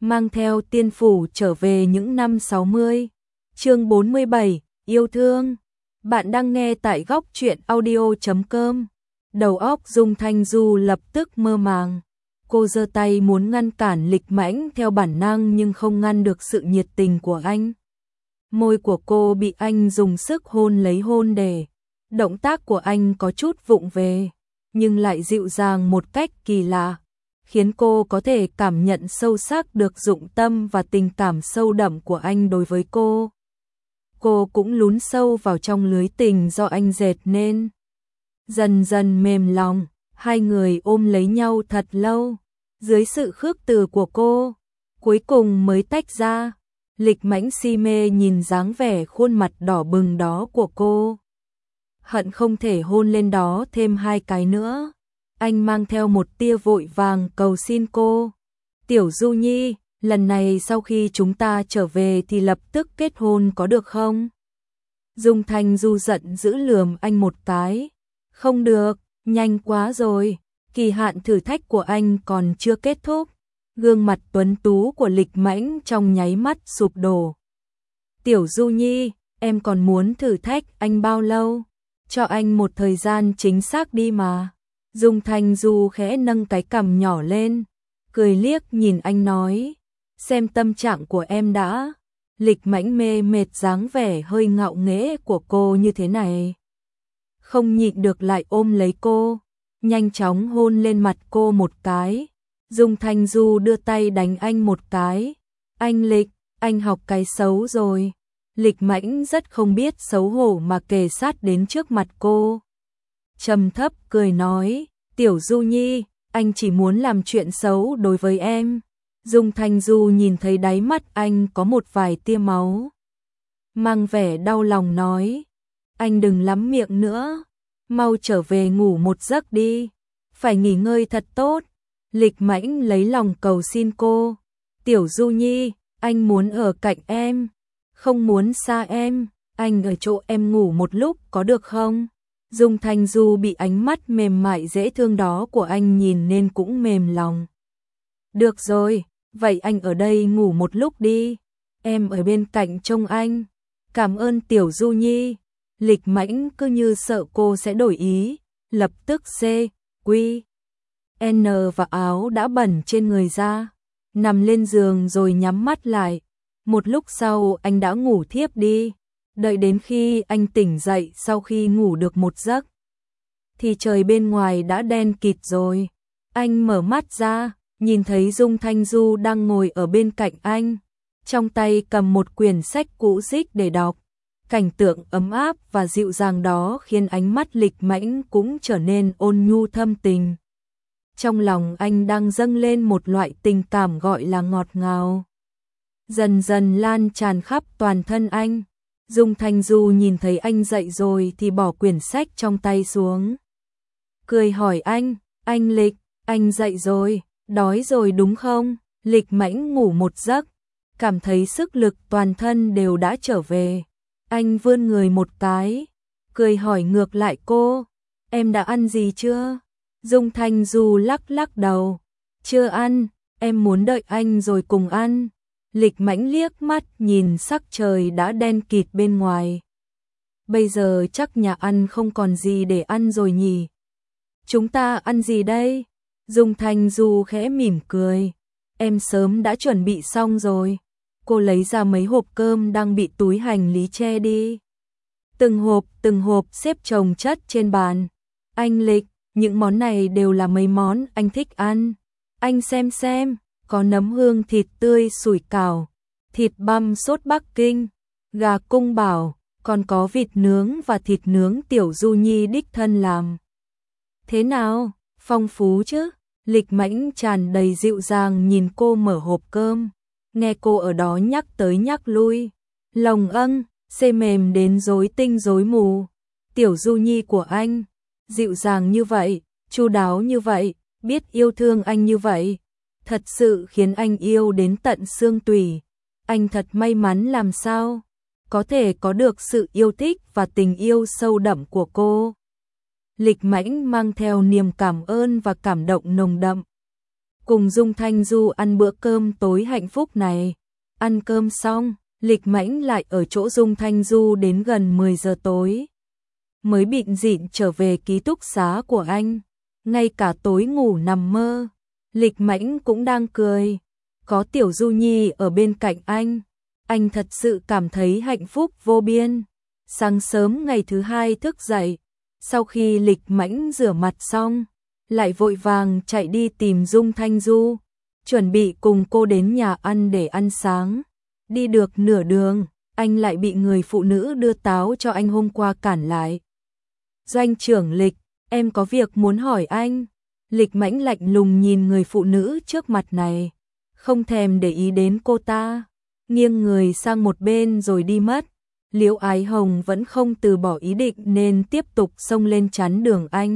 mang theo tiên phủ trở về những năm 60. Chương 47, yêu thương. Bạn đang nghe tại góc truyện audio.com. Đầu óc Dung Thanh Du lập tức mơ màng. Cô giơ tay muốn ngăn cản Lịch Mãnh theo bản năng nhưng không ngăn được sự nhiệt tình của anh. Môi của cô bị anh dùng sức hôn lấy hôn để. Động tác của anh có chút vụng về, nhưng lại dịu dàng một cách kỳ lạ, khiến cô có thể cảm nhận sâu sắc được dụng tâm và tình cảm sâu đậm của anh đối với cô. Cô cũng lún sâu vào trong lưới tình do anh dệt nên. Dần dần mềm lòng, hai người ôm lấy nhau thật lâu, dưới sự khước từ của cô, cuối cùng mới tách ra. Lịch Mãnh si mê nhìn dáng vẻ khuôn mặt đỏ bừng đó của cô, hận không thể hôn lên đó thêm 2 cái nữa. Anh mang theo một tia vội vàng cầu xin cô. Tiểu Du Nhi, lần này sau khi chúng ta trở về thì lập tức kết hôn có được không? Dung Thanh Du giận dữ lườm anh một cái. Không được, nhanh quá rồi, kỳ hạn thử thách của anh còn chưa kết thúc. Gương mặt tuấn tú của Lịch Mãnh trong nháy mắt sụp đổ. Tiểu Du Nhi, em còn muốn thử thách anh bao lâu? Cho anh một thời gian chính xác đi mà. Dung Thanh Du khẽ nâng cái cằm nhỏ lên, cười liếc nhìn anh nói, xem tâm trạng của em đã. Lịch Mãnh mê mệt dáng vẻ hơi ngạo nghễ của cô như thế này, không nhịn được lại ôm lấy cô, nhanh chóng hôn lên mặt cô một cái. Dung Thanh Du đưa tay đánh anh một cái. Anh Lịch, anh học cái xấu rồi. Lịch Mãnh rất không biết xấu hổ mà kề sát đến trước mặt cô, trầm thấp cười nói, Tiểu Du Nhi, anh chỉ muốn làm chuyện xấu đối với em. Dung Thanh Du nhìn thấy đáy mắt anh có một vài tia máu, mang vẻ đau lòng nói, anh đừng lắm miệng nữa, mau trở về ngủ một giấc đi, phải nghỉ ngơi thật tốt. Lịch Mãnh lấy lòng cầu xin cô, Tiểu Du Nhi, anh muốn ở cạnh em, không muốn xa em, anh ở chỗ em ngủ một lúc có được không? Dung Thanh Du bị ánh mắt mềm mại dễ thương đó của anh nhìn nên cũng mềm lòng. Được rồi, vậy anh ở đây ngủ một lúc đi, em ở bên cạnh trông anh. Cảm ơn Tiểu Du Nhi. Lịch Mãnh cứ như sợ cô sẽ đổi ý, lập tức N và áo đã bẩn trên người ra, nằm lên giường rồi nhắm mắt lại. Một lúc sau anh đã ngủ thiếp đi. Đợi đến khi anh tỉnh dậy sau khi ngủ được một giấc, thì trời bên ngoài đã đen kịt rồi. Anh mở mắt ra, nhìn thấy Dung Thanh Du đang ngồi ở bên cạnh anh, trong tay cầm một quyển sách cũ rích để đọc. Cảnh tượng ấm áp và dịu dàng đó khiến ánh mắt Lịch Mãnh cũng trở nên ôn nhu thâm tình. Trong lòng anh đang dâng lên một loại tình cảm gọi là ngọt ngào, dần dần lan tràn khắp toàn thân anh. Dung Thanh Du nhìn thấy anh dậy rồi thì bỏ quyển sách trong tay xuống, cười hỏi anh Lịch, anh dậy rồi, đói rồi đúng không? Lịch Mãnh ngủ một giấc, cảm thấy sức lực toàn thân đều đã trở về. Anh vươn người một cái, cười hỏi ngược lại cô, em đã ăn gì chưa? Dung Thanh Du lắc lắc đầu, chưa ăn, em muốn đợi anh rồi cùng ăn. Lịch Mãnh liếc mắt nhìn sắc trời đã đen kịt bên ngoài. Bây giờ chắc nhà ăn không còn gì để ăn rồi nhỉ? Chúng ta ăn gì đây? Dung Thanh Du khẽ mỉm cười, em sớm đã chuẩn bị xong rồi. Cô lấy ra mấy hộp cơm đang bị túi hành lý che đi. Từng hộp xếp chồng chất trên bàn. Anh Lịch, những món này đều là mấy món anh thích ăn. Anh xem, có nấm hương thịt tươi sủi cảo, thịt băm sốt Bắc Kinh, gà cung bảo, còn có vịt nướng và thịt nướng Tiểu Du Nhi đích thân làm. Thế nào, phong phú chứ? Lịch Mãnh tràn đầy dịu dàng nhìn cô mở hộp cơm, nghe cô ở đó nhắc tới nhắc lui, lòng xê mềm đến rối tinh rối mù. Tiểu Du Nhi của anh, dịu dàng như vậy, chu đáo như vậy, biết yêu thương anh như vậy, thật sự khiến anh yêu đến tận xương tủy. Anh thật may mắn làm sao có thể có được sự yêu thích và tình yêu sâu đậm của cô. Lịch Mãnh mang theo niềm cảm ơn và cảm động nồng đậm. cùng Dung Thanh Du ăn bữa cơm tối hạnh phúc này. Ăn cơm xong, Lịch Mãnh lại ở chỗ Dung Thanh Du đến gần 10 giờ tối. Mới bịn dịn trở về ký túc xá của anh. Ngay cả tối ngủ nằm mơ, Lịch Mãnh cũng đang cười. Có Tiểu Du Nhi ở bên cạnh anh thật sự cảm thấy hạnh phúc vô biên. Sáng sớm ngày thứ hai thức dậy, sau khi Lịch Mãnh rửa mặt xong, lại vội vàng chạy đi tìm Dung Thanh Du, chuẩn bị cùng cô đến nhà ăn để ăn sáng. Đi được nửa đường, anh lại bị người phụ nữ đưa táo cho anh hôm qua cản lại. Doanh trưởng Lịch, em có việc muốn hỏi anh. Lịch Mãnh lạnh lùng nhìn người phụ nữ trước mặt này, không thèm để ý đến cô ta, nghiêng người sang một bên rồi đi mất. Liễu Ái Hồng vẫn không từ bỏ ý định nên tiếp tục xông lên chắn đường anh.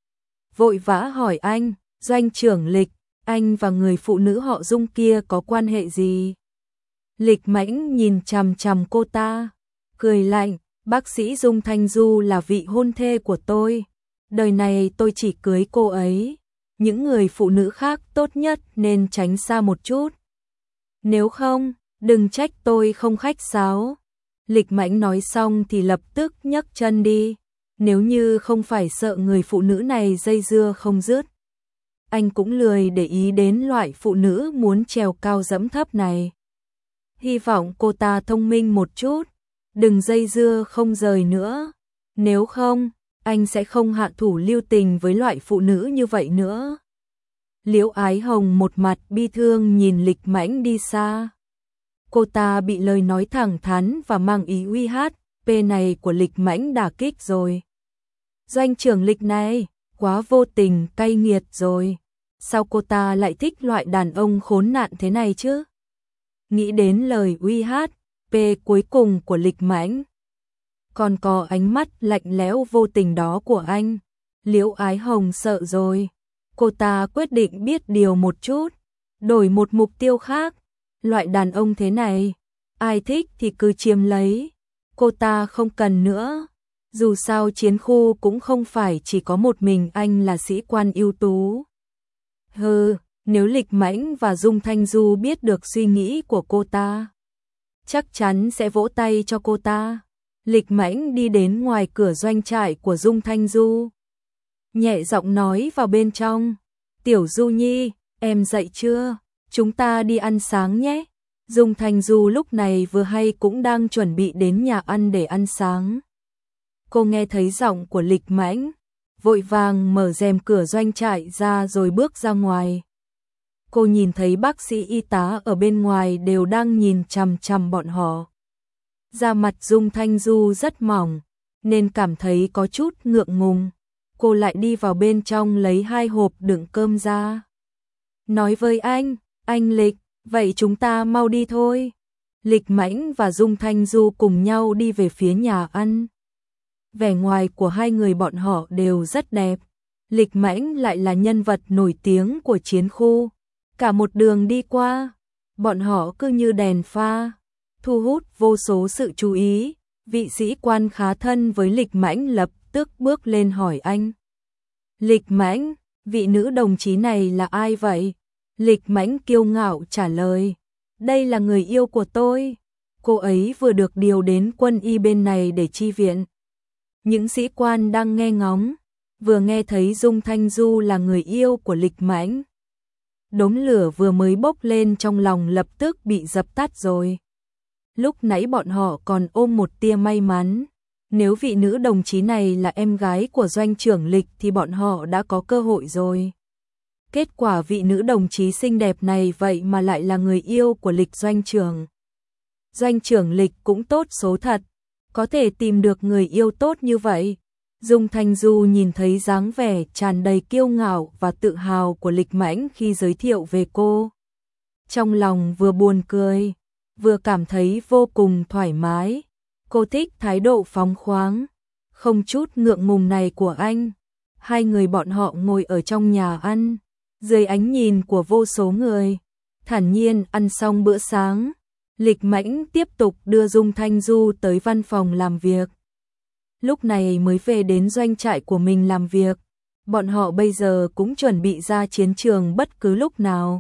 Vội vã hỏi anh, Doanh trưởng Lịch, anh và người phụ nữ họ Dung kia có quan hệ gì? Lịch Mãnh nhìn chằm chằm cô ta, cười lạnh, bác sĩ Dung Thanh Du là vị hôn thê của tôi. Đời này tôi chỉ cưới cô ấy. Những người phụ nữ khác tốt nhất nên tránh xa một chút. Nếu không, đừng trách tôi không khách sáo. Lịch Mãnh nói xong thì lập tức nhấc chân đi. Nếu như không phải sợ người phụ nữ này dây dưa không dứt, anh cũng lười để ý đến loại phụ nữ muốn trèo cao dẫm thấp này. Hy vọng cô ta thông minh một chút, đừng dây dưa không rời nữa. Nếu không, anh sẽ không hạ thủ lưu tình với loại phụ nữ như vậy nữa. Liễu Ái Hồng một mặt bi thương nhìn Lịch Mãnh đi xa. Cô ta bị lời nói thẳng thắn và mang ý uy hiếp này của Lịch Mãnh đả kích rồi. Doanh trưởng Lịch này, quá vô tình cay nghiệt rồi. Sao cô ta lại thích loại đàn ông khốn nạn thế này chứ? Nghĩ đến lời uy hiếp cuối cùng của Lịch Mãnh, còn có ánh mắt lạnh lẽo vô tình đó của anh, Liễu Ái Hồng sợ rồi. Cô ta quyết định biết điều một chút, đổi một mục tiêu khác. Loại đàn ông thế này, ai thích thì cứ chiếm lấy. Cô ta không cần nữa. Dù sao chiến khu cũng không phải chỉ có một mình anh là sĩ quan ưu tú. Nếu Lịch Mãnh và Dung Thanh Du biết được suy nghĩ của cô ta, chắc chắn sẽ vỗ tay cho cô ta. Lịch Mãnh đi đến ngoài cửa doanh trại của Dung Thanh Du, nhẹ giọng nói vào bên trong, Tiểu Du Nhi, em dậy chưa? Chúng ta đi ăn sáng nhé. Dung Thanh Du lúc này vừa hay cũng đang chuẩn bị đến nhà ăn để ăn sáng. Cô nghe thấy giọng của Lịch Mãnh, vội vàng mở rèm cửa doanh trại ra rồi bước ra ngoài. Cô nhìn thấy bác sĩ y tá ở bên ngoài đều đang nhìn chằm chằm bọn họ. Da mặt Dung Thanh Du rất mỏng, nên cảm thấy có chút ngượng ngùng. Cô lại đi vào bên trong lấy 2 hộp đựng cơm ra. Nói với anh Lịch, vậy chúng ta mau đi thôi. Lịch Mãnh và Dung Thanh Du cùng nhau đi về phía nhà ăn. Vẻ ngoài của hai người bọn họ đều rất đẹp. Lịch Mãnh lại là nhân vật nổi tiếng của chiến khu. Cả một đường đi qua, bọn họ cứ như đèn pha, thu hút vô số sự chú ý. Vị sĩ quan khá thân với Lịch Mãnh lập tức bước lên hỏi anh. Lịch Mãnh, vị nữ đồng chí này là ai vậy? Lịch Mãnh kiêu ngạo trả lời. Đây là người yêu của tôi. Cô ấy vừa được điều đến quân y bên này để chi viện. Những sĩ quan đang nghe ngóng, vừa nghe thấy Dung Thanh Du là người yêu của Lịch Mãnh. Đốm lửa vừa mới bốc lên trong lòng lập tức bị dập tắt rồi. Lúc nãy bọn họ còn ôm một tia may mắn. Nếu vị nữ đồng chí này là em gái của doanh trưởng Lịch thì bọn họ đã có cơ hội rồi. Kết quả vị nữ đồng chí xinh đẹp này vậy mà lại là người yêu của Lịch doanh trưởng. Doanh trưởng Lịch cũng tốt số thật, có thể tìm được người yêu tốt như vậy. Dung Thanh Du nhìn thấy dáng vẻ tràn đầy kiêu ngạo và tự hào của Lịch Mãnh khi giới thiệu về cô. Trong lòng vừa buồn cười, vừa cảm thấy vô cùng thoải mái. Cô thích thái độ phóng khoáng, không chút ngượng ngùng này của anh. Hai người bọn họ ngồi ở trong nhà ăn, dưới ánh nhìn của vô số người, thản nhiên ăn xong bữa sáng. Lịch Mãnh tiếp tục đưa Dung Thanh Du tới văn phòng làm việc. Lúc này mới về đến doanh trại của mình làm việc. bọn họ bây giờ cũng chuẩn bị ra chiến trường bất cứ lúc nào.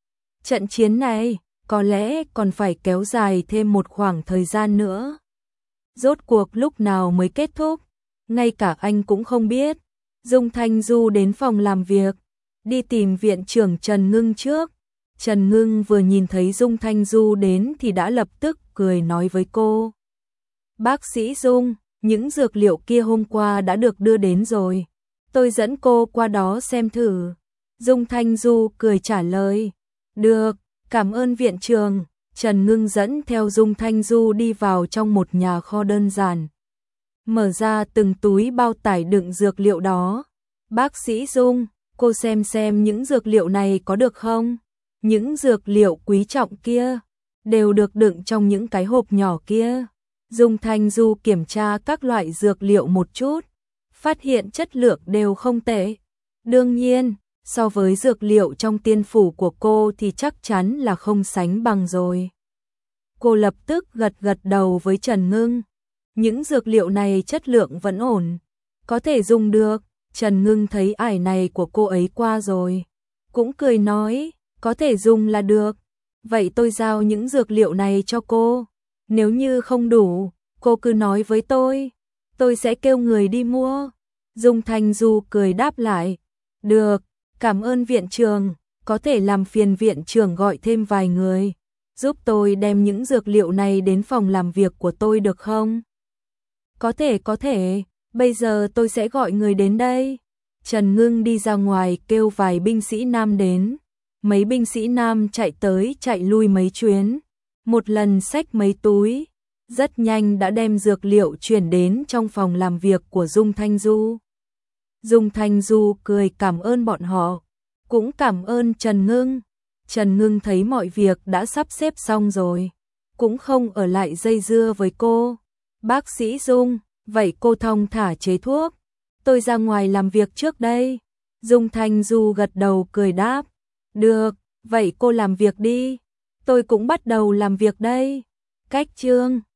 Trận chiến này có lẽ còn phải kéo dài thêm một khoảng thời gian nữa. Rốt cuộc lúc nào mới kết thúc, ngay cả anh cũng không biết. Dung Thanh Du đến phòng làm việc, đi tìm viện trưởng Trần Ngưng trước. Trần Ngưng vừa nhìn thấy Dung Thanh Du đến thì đã lập tức cười nói với cô. Bác sĩ Dung, những dược liệu kia hôm qua đã được đưa đến rồi. Tôi dẫn cô qua đó xem thử. Dung Thanh Du cười trả lời. Được, cảm ơn viện trưởng. Trần Ngưng dẫn theo Dung Thanh Du đi vào trong một nhà kho đơn giản. Mở ra từng túi bao tải đựng dược liệu đó. Bác sĩ Dung, cô xem những dược liệu này có được không? Những dược liệu quý trọng kia đều được đựng trong những cái hộp nhỏ kia. Dung Thanh Du kiểm tra các loại dược liệu một chút, phát hiện chất lượng đều không tệ. Đương nhiên, so với dược liệu trong tiên phủ của cô thì chắc chắn là không sánh bằng rồi. Cô lập tức gật đầu với Trần Ngưng. Những dược liệu này chất lượng vẫn ổn, có thể dùng được. Trần Ngưng thấy ải này của cô ấy qua rồi, cũng cười nói, có thể dùng là được. Vậy tôi giao những dược liệu này cho cô. Nếu như không đủ, cô cứ nói với tôi sẽ kêu người đi mua. Dung Thanh Du cười đáp lại. Được, cảm ơn viện trưởng, có thể làm phiền viện trưởng gọi thêm vài người, giúp tôi đem những dược liệu này đến phòng làm việc của tôi được không? Có thể, bây giờ tôi sẽ gọi người đến đây. Trần Ngưng đi ra ngoài kêu vài binh sĩ nam đến. Mấy binh sĩ nam chạy tới chạy lui mấy chuyến, một lần xách mấy túi, rất nhanh đã đem dược liệu chuyển đến trong phòng làm việc của Dung Thanh Du. Dung Thanh Du cười cảm ơn bọn họ, cũng cảm ơn Trần Ngưng. Trần Ngưng thấy mọi việc đã sắp xếp xong rồi, cũng không ở lại dây dưa với cô. Bác sĩ Dung, vậy cô thong thả chế thuốc, tôi ra ngoài làm việc trước đây. Dung Thanh Du gật đầu cười đáp. Được, vậy cô làm việc đi, tôi cũng bắt đầu làm việc đây. Cách chương